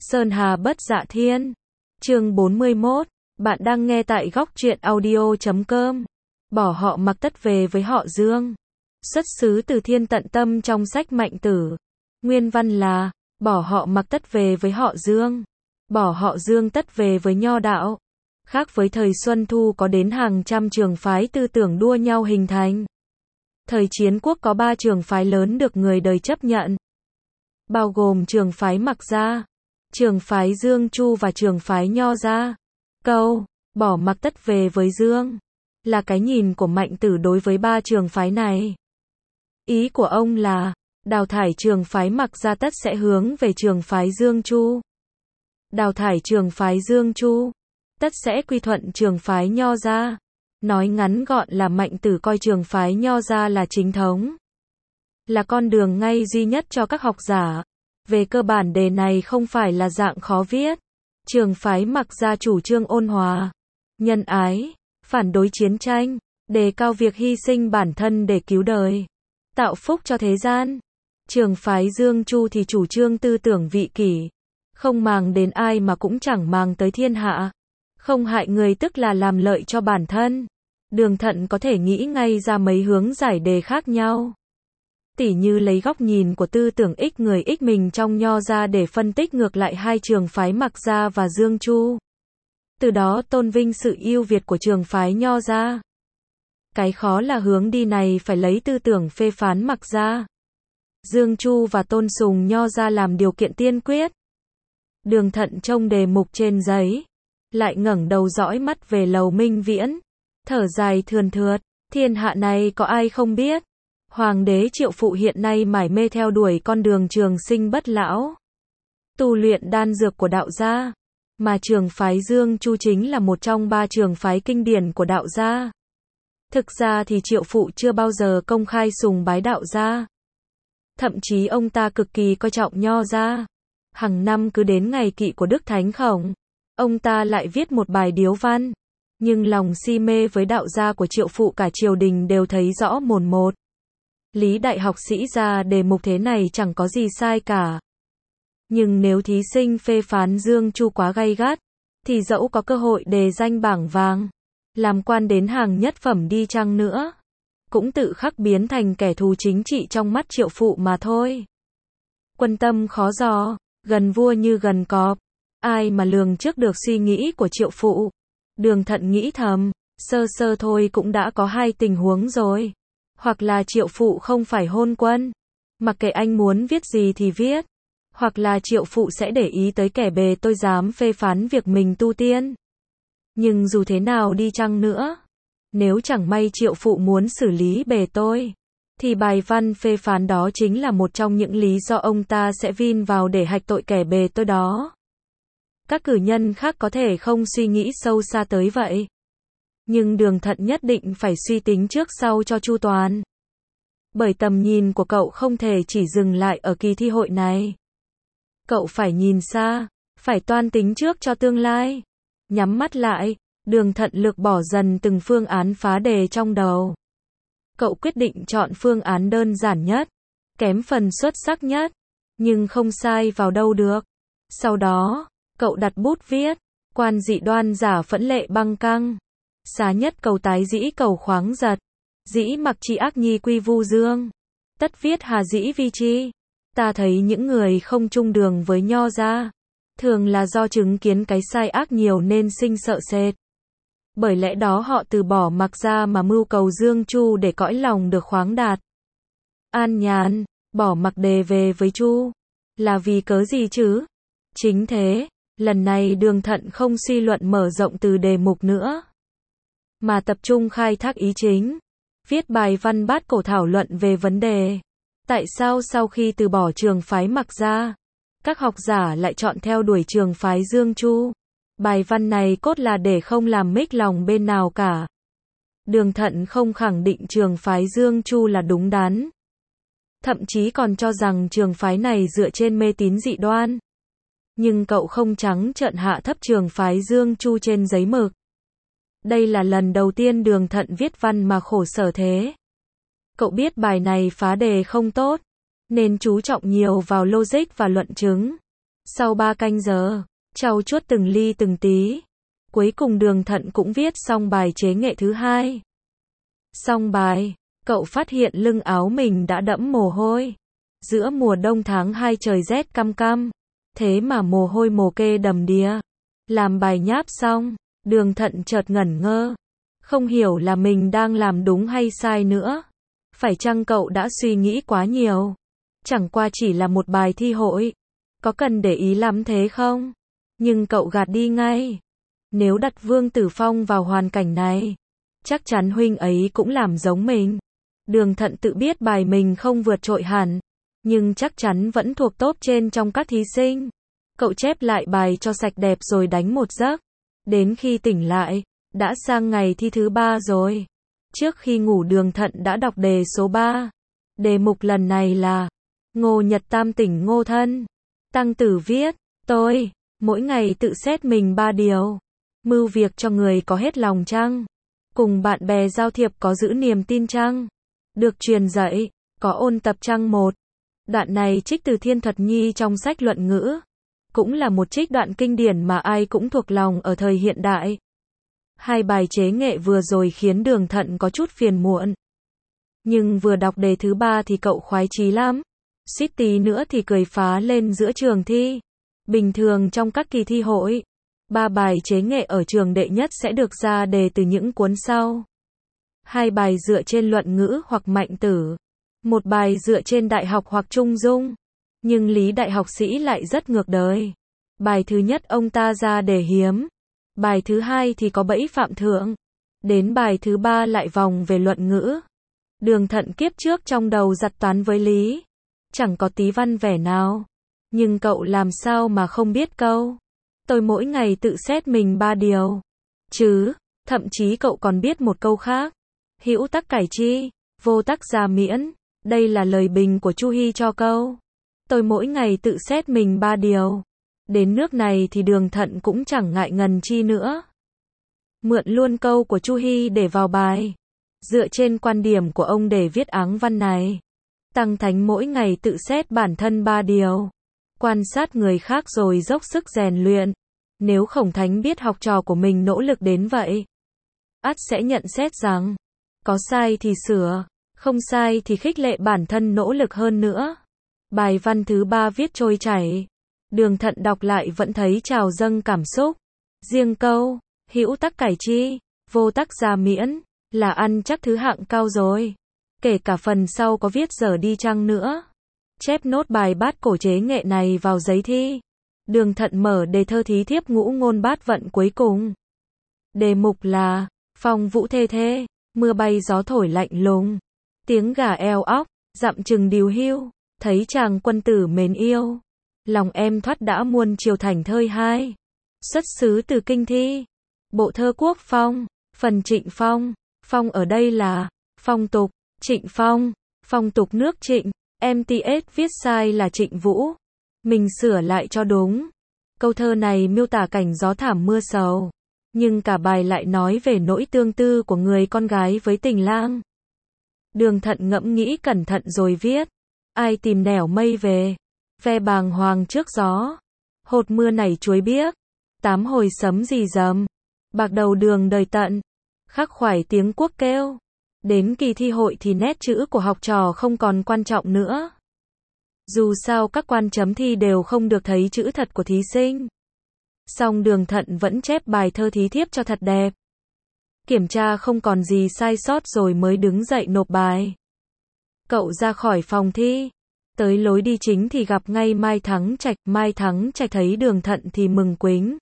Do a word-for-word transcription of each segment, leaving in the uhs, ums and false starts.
Sơn Hà Bất Dạ Thiên. Chương bốn mươi mốt. Bạn đang nghe tại góc truyện audio chấm com. Bỏ họ Mặc tất về với họ Dương. Xuất xứ từ Thiên Tận Tâm trong sách Mạnh Tử. Nguyên văn là: bỏ họ Mặc tất về với họ Dương. Bỏ họ Dương tất về với Nho đạo. Khác với thời Xuân Thu có đến hàng trăm trường phái tư tưởng đua nhau hình thành. Thời Chiến Quốc có ba trường phái lớn được người đời chấp nhận, bao gồm trường phái Mặc Gia, trường phái Dương Chu và trường phái Nho Gia. Câu bỏ Mặc tất về với Dương là cái nhìn của Mạnh Tử đối với ba trường phái này. Ý của ông là đào thải trường phái Mặc Gia tất sẽ hướng về trường phái Dương Chu. Đào thải trường phái Dương Chu tất sẽ quy thuận trường phái Nho Gia. Nói ngắn gọn là Mạnh Tử coi trường phái Nho Gia là chính thống, là con đường ngay duy nhất cho các học giả. Về cơ bản đề này không phải là dạng khó viết. Trường phái Mặc Gia chủ trương ôn hòa, nhân ái, phản đối chiến tranh, đề cao việc hy sinh bản thân để cứu đời, tạo phúc cho thế gian. Trường phái Dương Chu thì chủ trương tư tưởng vị kỷ, không màng đến ai mà cũng chẳng màng tới thiên hạ, không hại người tức là làm lợi cho bản thân. Đường Thận có thể nghĩ ngay ra mấy hướng giải đề khác nhau. Tỉ như lấy góc nhìn của tư tưởng ích người ích mình trong Nho Gia để phân tích ngược lại hai trường phái Mặc Gia và Dương Chu. Từ đó tôn vinh sự ưu việt của trường phái Nho Gia. Cái khó là hướng đi này phải lấy tư tưởng phê phán Mặc Gia, Dương Chu và tôn sùng Nho Gia làm điều kiện tiên quyết. Đường Thận trông đề mục trên giấy, lại ngẩng đầu dõi mắt về lầu Minh Viễn, thở dài thườn thượt, thiên hạ này có ai không biết. Hoàng đế Triệu Phụ hiện nay mải mê theo đuổi con đường trường sinh bất lão, tu luyện đan dược của đạo gia, mà trường phái Dương Chu chính là một trong ba trường phái kinh điển của đạo gia. Thực ra thì Triệu Phụ chưa bao giờ công khai sùng bái đạo gia. Thậm chí ông ta cực kỳ coi trọng Nho Gia. Hàng năm cứ đến ngày kỵ của Đức Thánh Khổng, ông ta lại viết một bài điếu văn. Nhưng lòng si mê với đạo gia của Triệu Phụ cả triều đình đều thấy rõ mồn một. Lý đại học sĩ ra đề mục thế này chẳng có gì sai cả. Nhưng nếu thí sinh phê phán Dương Chu quá gay gắt, thì dẫu có cơ hội đề danh bảng vàng, làm quan đến hàng nhất phẩm đi chăng nữa, cũng tự khắc biến thành kẻ thù chính trị trong mắt Triệu Phụ mà thôi. Quân tâm khó dò, gần vua như gần cọp, ai mà lường trước được suy nghĩ của Triệu Phụ. Đường Thận nghĩ thầm, sơ sơ thôi cũng đã có hai tình huống rồi. Hoặc là Triệu Phụ không phải hôn quân, mặc kệ anh muốn viết gì thì viết. Hoặc là Triệu Phụ sẽ để ý tới kẻ bề tôi dám phê phán việc mình tu tiên. Nhưng dù thế nào đi chăng nữa, nếu chẳng may Triệu Phụ muốn xử lý bề tôi, thì bài văn phê phán đó chính là một trong những lý do ông ta sẽ vin vào để hạch tội kẻ bề tôi đó. Các cử nhân khác có thể không suy nghĩ sâu xa tới vậy. Nhưng Đường Thận nhất định phải suy tính trước sau cho chu toàn. Bởi tầm nhìn của cậu không thể chỉ dừng lại ở kỳ thi hội này. Cậu phải nhìn xa, phải toan tính trước cho tương lai. Nhắm mắt lại, Đường Thận lược bỏ dần từng phương án phá đề trong đầu. Cậu quyết định chọn phương án đơn giản nhất, kém phần xuất sắc nhất, nhưng không sai vào đâu được. Sau đó, cậu đặt bút viết: quan dị đoan giả phẫn lệ băng căng, xá nhất cầu tái dĩ cầu khoáng giật, dĩ mặc chi ác nhi quy vu dương, tất viết hà dĩ vi chi. Ta thấy những người không chung đường với Nho Gia, thường là do chứng kiến cái sai ác nhiều nên sinh sợ sệt. Bởi lẽ đó họ từ bỏ Mặc Gia mà mưu cầu Dương Chu để cõi lòng được khoáng đạt, an nhàn, bỏ Mặc đề về với Chu. Là vì cớ gì chứ? Chính thế, lần này Đường Thận không suy luận mở rộng từ đề mục nữa, mà tập trung khai thác ý chính, viết bài văn bát cổ thảo luận về vấn đề. Tại sao sau khi từ bỏ trường phái Mặc Gia, các học giả lại chọn theo đuổi trường phái Dương Chu? Bài văn này cốt là để không làm mích lòng bên nào cả. Đường Thận không khẳng định trường phái Dương Chu là đúng đắn. Thậm chí còn cho rằng trường phái này dựa trên mê tín dị đoan. Nhưng cậu không trắng trợn hạ thấp trường phái Dương Chu trên giấy mực. Đây là lần đầu tiên Đường Thận viết văn mà khổ sở thế. Cậu biết bài này phá đề không tốt, nên chú trọng nhiều vào logic và luận chứng. Sau ba canh giờ, trau chuốt từng ly từng tí, cuối cùng Đường Thận cũng viết xong bài chế nghệ thứ hai. Xong bài, cậu phát hiện lưng áo mình đã đẫm mồ hôi. Giữa mùa đông tháng hai trời rét căm căm, thế mà mồ hôi mồ kê đầm đìa. Làm bài nháp xong, Đường Thận chợt ngẩn ngơ, không hiểu là mình đang làm đúng hay sai nữa. Phải chăng cậu đã suy nghĩ quá nhiều? Chẳng qua chỉ là một bài thi hội, có cần để ý lắm thế không? Nhưng cậu gạt đi ngay. Nếu đặt Vương Tử Phong vào hoàn cảnh này, chắc chắn huynh ấy cũng làm giống mình. Đường Thận tự biết bài mình không vượt trội hẳn, nhưng chắc chắn vẫn thuộc top trên trong các thí sinh. Cậu chép lại bài cho sạch đẹp rồi đánh một giấc. Đến khi tỉnh lại, đã sang ngày thi thứ ba rồi. Trước khi ngủ Đường Thận đã đọc đề số ba. Đề mục lần này là Ngô Nhật Tam tỉnh Ngô Thân. Tăng Tử viết, tôi, mỗi ngày tự xét mình ba điều. Mưu việc cho người có hết lòng chăng? Cùng bạn bè giao thiệp có giữ niềm tin chăng? Được truyền dạy, có ôn tập chăng? Một đoạn này trích từ Thiên Thuật Nhi trong sách luận ngữ. Cũng là một trích đoạn kinh điển mà ai cũng thuộc lòng ở thời hiện đại. Hai bài chế nghệ vừa rồi khiến Đường Thận có chút phiền muộn. Nhưng vừa đọc đề thứ ba thì cậu khoái chí lắm. Suýt tí nữa thì cười phá lên giữa trường thi. Bình thường trong các kỳ thi hội, ba bài chế nghệ ở trường đệ nhất sẽ được ra đề từ những cuốn sau. Hai bài dựa trên luận ngữ hoặc mạnh tử. Một bài dựa trên đại học hoặc trung dung. Nhưng Lý đại học sĩ lại rất ngược đời. Bài thứ nhất ông ta ra đề hiếm. Bài thứ hai thì có bẫy phạm thượng. Đến bài thứ ba lại vòng về luận ngữ. Đường Thận kiếp trước trong đầu giặt toán với Lý. Chẳng có tí văn vẻ nào. Nhưng cậu làm sao mà không biết câu tôi mỗi ngày tự xét mình ba điều. Chứ, thậm chí cậu còn biết một câu khác. Hữu tắc cải chi, vô tắc gia miễn. Đây là lời bình của Chu Hy cho câu tôi mỗi ngày tự xét mình ba điều. Đến nước này thì Đường Thận cũng chẳng ngại ngần chi nữa. Mượn luôn câu của Chu Hy để vào bài. Dựa trên quan điểm của ông để viết áng văn này. Tăng Thánh mỗi ngày tự xét bản thân ba điều. Quan sát người khác rồi dốc sức rèn luyện. Nếu Khổng Thánh biết học trò của mình nỗ lực đến vậy, ắt sẽ nhận xét rằng, có sai thì sửa, không sai thì khích lệ bản thân nỗ lực hơn nữa. Bài văn thứ ba viết trôi chảy. Đường Thận đọc lại vẫn thấy trào dâng cảm xúc. Riêng câu, hữu tắc cải chi, vô tắc gia miễn, là ăn chắc thứ hạng cao rồi. Kể cả phần sau có viết dở đi chăng nữa. Chép nốt bài bát cổ chế nghệ này vào giấy thi. Đường Thận mở đề thơ thí thiếp ngũ ngôn bát vận cuối cùng. Đề mục là phong vũ thê thê, mưa bay gió thổi lạnh lùng, tiếng gà eo óc, dặm chừng điều hưu, thấy chàng quân tử mến yêu. Lòng em thoát đã muôn chiều thành thơi hai. Xuất xứ từ kinh thi. Bộ thơ Quốc Phong, phần Trịnh Phong. Phong ở đây là phong tục, Trịnh Phong, phong tục nước Trịnh. em tê ét viết sai là Trịnh Vũ. Mình sửa lại cho đúng. Câu thơ này miêu tả cảnh gió thảm mưa sầu. Nhưng cả bài lại nói về nỗi tương tư của người con gái với tình lang. Đường Thận ngẫm nghĩ cẩn thận rồi viết. Ai tìm nẻo mây về, ve bàng hoàng trước gió. Hột mưa nảy chuối biếc, tám hồi sấm rì rầm. Bạc đầu đường đời tận, khắc khoải tiếng quốc kêu. Đến kỳ thi hội thì nét chữ của học trò không còn quan trọng nữa. Dù sao các quan chấm thi đều không được thấy chữ thật của thí sinh. Song Đường Thận vẫn chép bài thơ thí thiếp cho thật đẹp. Kiểm tra không còn gì sai sót rồi mới đứng dậy nộp bài. Cậu ra khỏi phòng thi. Tới lối đi chính thì gặp ngay Mai Thắng Trạch. Mai Thắng Trạch thấy Đường Thận thì mừng quính.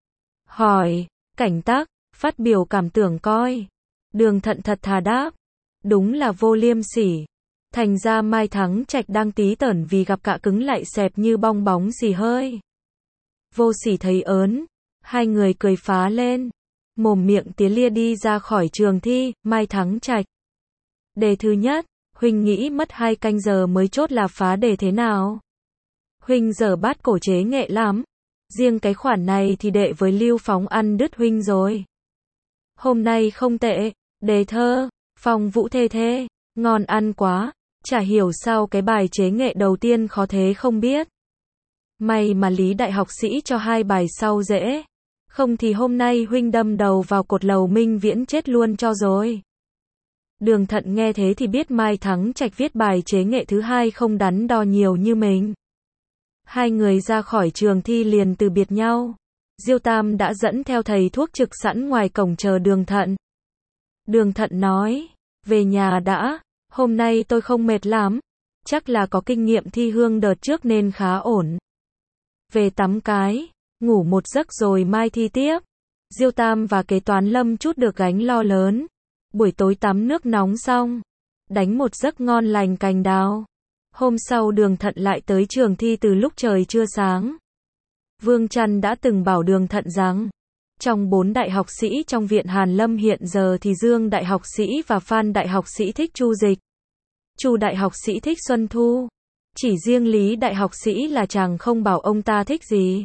Hỏi, cảnh tác, phát biểu cảm tưởng coi. Đường Thận thật thà đáp. Đúng là vô liêm sỉ. Thành ra Mai Thắng Trạch đang tí tởn vì gặp cạ cứng lại xẹp như bong bóng xì hơi. Vô sỉ thấy ớn. Hai người cười phá lên. Mồm miệng tía lia đi ra khỏi trường thi. Mai Thắng Trạch. Đề thứ nhất. Huynh nghĩ mất hai canh giờ mới chốt là phá đề thế nào? Huynh dở bát cổ chế nghệ lắm. Riêng cái khoản này thì đệ với Lưu Phóng ăn đứt huynh rồi. Hôm nay không tệ. Đề thơ, phong vũ thê thê, ngon ăn quá. Chả hiểu sao cái bài chế nghệ đầu tiên khó thế không biết. May mà Lý đại học sĩ cho hai bài sau dễ. Không thì hôm nay huynh đâm đầu vào cột lầu Minh Viễn chết luôn cho rồi. Đường Thận nghe thế thì biết Mai Thắng Trạch viết bài chế nghệ thứ hai không đắn đo nhiều như mình. Hai người ra khỏi trường thi liền từ biệt nhau. Diêu Tam đã dẫn theo thầy thuốc trực sẵn ngoài cổng chờ Đường Thận. Đường Thận nói, về nhà đã, hôm nay tôi không mệt lắm, chắc là có kinh nghiệm thi hương đợt trước nên khá ổn. Về tắm cái, ngủ một giấc rồi mai thi tiếp. Diêu Tam và kế toán Lâm chút được gánh lo lớn. Buổi tối tắm nước nóng xong, đánh một giấc ngon lành cành đào. Hôm sau Đường Thận lại tới trường thi từ lúc trời chưa sáng. Vương Trăn đã từng bảo Đường Thận rằng, trong bốn đại học sĩ trong viện Hàn Lâm hiện giờ thì Dương đại học sĩ và Phan đại học sĩ thích Chu Dịch. Chu đại học sĩ thích Xuân Thu. Chỉ riêng Lý đại học sĩ là chàng không bảo ông ta thích gì.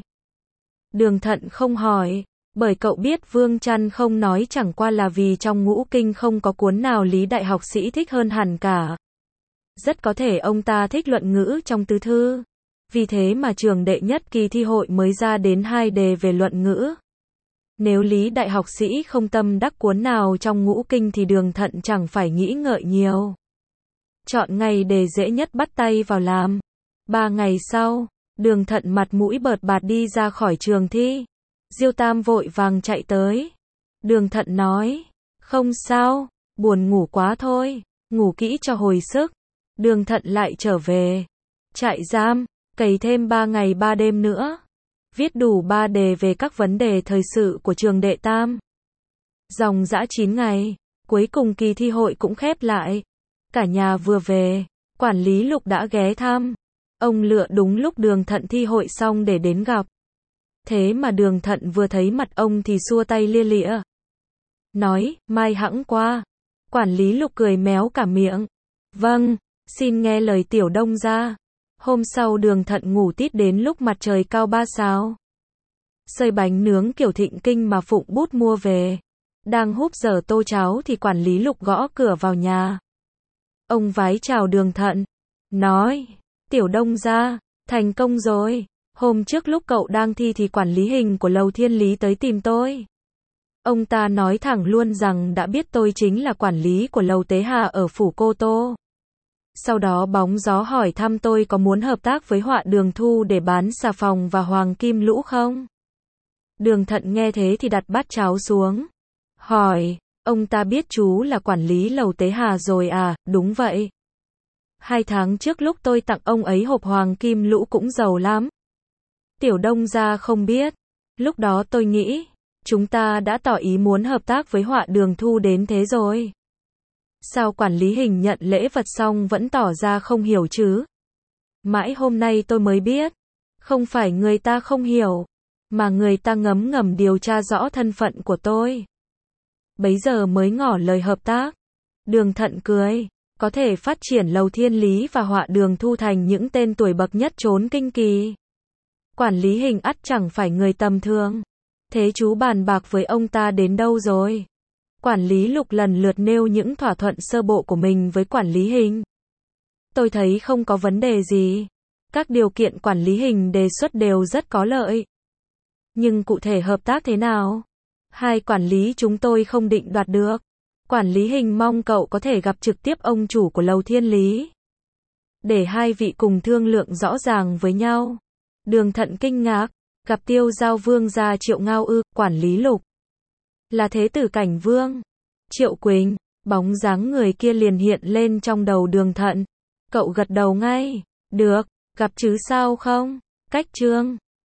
Đường Thận không hỏi, bởi cậu biết Vương Trăn không nói chẳng qua là vì trong ngũ kinh không có cuốn nào Lý đại học sĩ thích hơn hẳn cả. Rất có thể ông ta thích luận ngữ trong tứ thư. Vì thế mà trường đệ nhất kỳ thi hội mới ra đến hai đề về luận ngữ. Nếu Lý đại học sĩ không tâm đắc cuốn nào trong ngũ kinh thì Đường Thận chẳng phải nghĩ ngợi nhiều. Chọn ngày đề dễ nhất bắt tay vào làm. Ba ngày sau, Đường Thận mặt mũi bợt bạt đi ra khỏi trường thi. Diêu Tam vội vàng chạy tới. Đường Thận nói, không sao, buồn ngủ quá thôi, ngủ kỹ cho hồi sức. Đường Thận lại trở về trại giam, cày thêm ba ngày ba đêm nữa. Viết đủ ba đề về các vấn đề thời sự của trường đệ tam. Dòng dã chín ngày, cuối cùng kỳ thi hội cũng khép lại. Cả nhà vừa về, quản lý Lục đã ghé thăm. Ông lựa đúng lúc Đường Thận thi hội xong để đến gặp. Thế mà Đường Thận vừa thấy mặt ông thì xua tay lia lịa. Nói, mai hẵng qua. Quản lý Lục cười méo cả miệng. Vâng, xin nghe lời tiểu đông gia. Hôm sau Đường Thận ngủ tít đến lúc mặt trời cao ba sao. Xơi bánh nướng kiểu Thịnh Kinh mà Phụng Bút mua về. Đang húp dở tô cháo thì quản lý Lục gõ cửa vào nhà. Ông vái chào Đường Thận. Nói, tiểu đông gia, thành công rồi. Hôm trước lúc cậu đang thi thì quản lý hình của Lầu Thiên Lý tới tìm tôi. Ông ta nói thẳng luôn rằng đã biết tôi chính là quản lý của Lầu Tế Hà ở phủ Cô Tô. Sau đó bóng gió hỏi thăm tôi có muốn hợp tác với Họa Đường Thu để bán xà phòng và hoàng kim lũ không? Đường Thận nghe thế thì đặt bát cháo xuống. Hỏi, ông ta biết chú là quản lý Lầu Tế Hà rồi à? Đúng vậy. Hai tháng trước lúc tôi tặng ông ấy hộp hoàng kim lũ cũng giàu lắm. Tiểu đông gia không biết. Lúc đó tôi nghĩ, chúng ta đã tỏ ý muốn hợp tác với Họa Đường Thu đến thế rồi. Sao quản lý hình nhận lễ vật xong vẫn tỏ ra không hiểu chứ? Mãi hôm nay tôi mới biết. Không phải người ta không hiểu, mà người ta ngấm ngầm điều tra rõ thân phận của tôi. Bấy giờ mới ngỏ lời hợp tác. Đường Thận cười. Có thể phát triển Lầu Thiên Lý và Họa Đường Thu thành những tên tuổi bậc nhất trốn kinh kỳ. Quản lý hình ắt chẳng phải người tầm thường. Thế chú bàn bạc với ông ta đến đâu rồi? Quản lý Lục lần lượt nêu những thỏa thuận sơ bộ của mình với quản lý hình. Tôi thấy không có vấn đề gì. Các điều kiện quản lý hình đề xuất đều rất có lợi. Nhưng cụ thể hợp tác thế nào? Hai quản lý chúng tôi không định đoạt được. Quản lý hình mong cậu có thể gặp trực tiếp ông chủ của Lầu Thiên Lý. Để hai vị cùng thương lượng rõ ràng với nhau. Đường Thận kinh ngạc. Gặp Tiêu Giao Vương gia Triệu Ngao ư? Quản lý Lục là thế tử Cảnh Vương. Triệu Quỳnh, bóng dáng người kia liền hiện lên trong đầu Đường Thận. Cậu gật đầu ngay. Được, gặp chứ sao không? Cách trương.